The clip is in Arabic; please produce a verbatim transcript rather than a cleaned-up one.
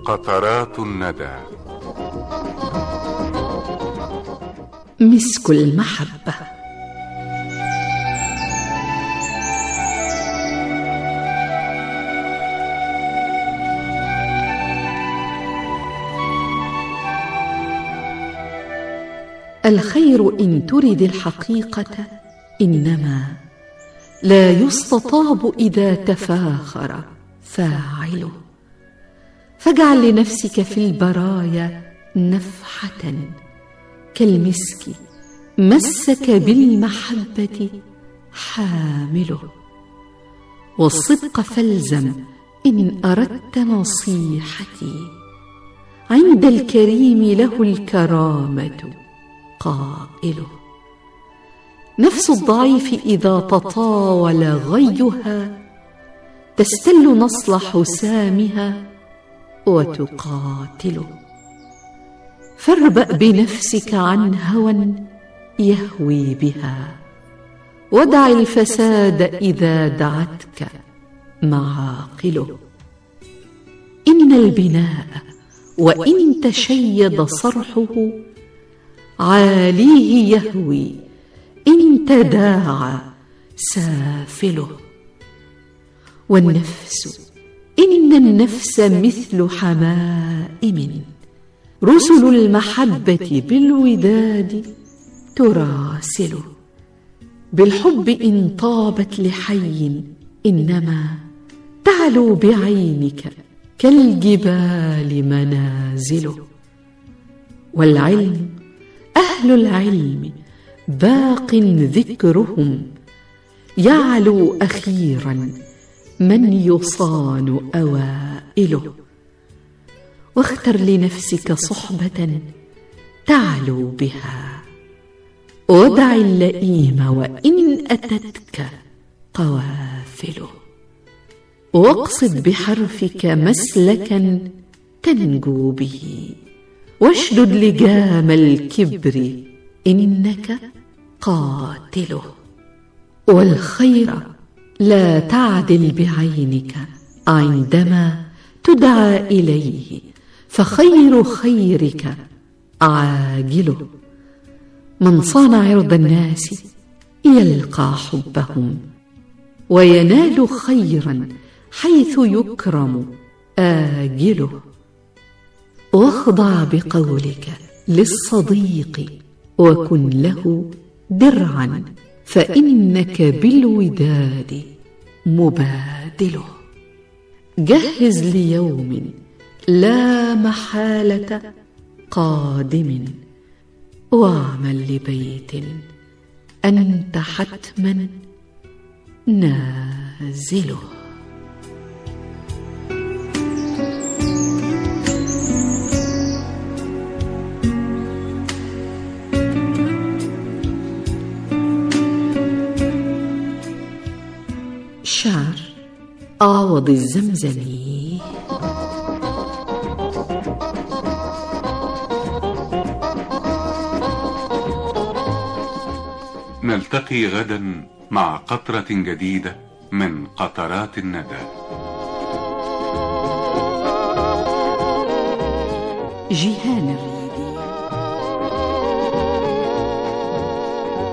قطرات الندى. مسك المحبة. الخير إن ترد الحقيقة إنما لا يستطاب إذا تفاخر فاعله، فاجعل لنفسك في البرايا نفحة كالمسك مسك بالمحبة حامله، والصدق فالزم إن أردت نصيحتي، عند الكريم له الكرامة قائله. نفس الضعيف إذا تطاول غيها تستل نصل حسامها وتقاتله، فاربأ بنفسك عن هوى يهوي بها، ودع الفساد إذا دعتك معاقله. إن البناء وإن تشيد صرحه عاليه يهوي إن تداعى سافله، والنفس إن النفس مثل حمائم رسل المحبة بالوداد تراسله، بالحب إن طابت لحي إنما تعلو بعينك كالجبال منازله. والعلم أهل العلم باق ذكرهم يعلو أخيرا من يصان أوائله، واختر لنفسك صحبة تعلو بها، ودع اللئيم وإن أتتك قوافله، واقصد بحرفك مسلكا تنجو به، واشدد لجام الكبر إنك قاتله. والخير لا تعدل بعينك عندما تدعى إليه، فخير خيرك عاجله. من صان عرض الناس يلقى حبهم، وينال خيرا حيث يكرم آجله. واخضع بقولك للصديق وكن له درعا، فإنك بالوداد مبادله. جهز ليوم لا محالة قادم، واعمل لبيت أنت حتما نازله. شعر عوض الزمزمي. نلتقي غدا مع قطرة جديدة من قطرات الندى. جيهان الرياض.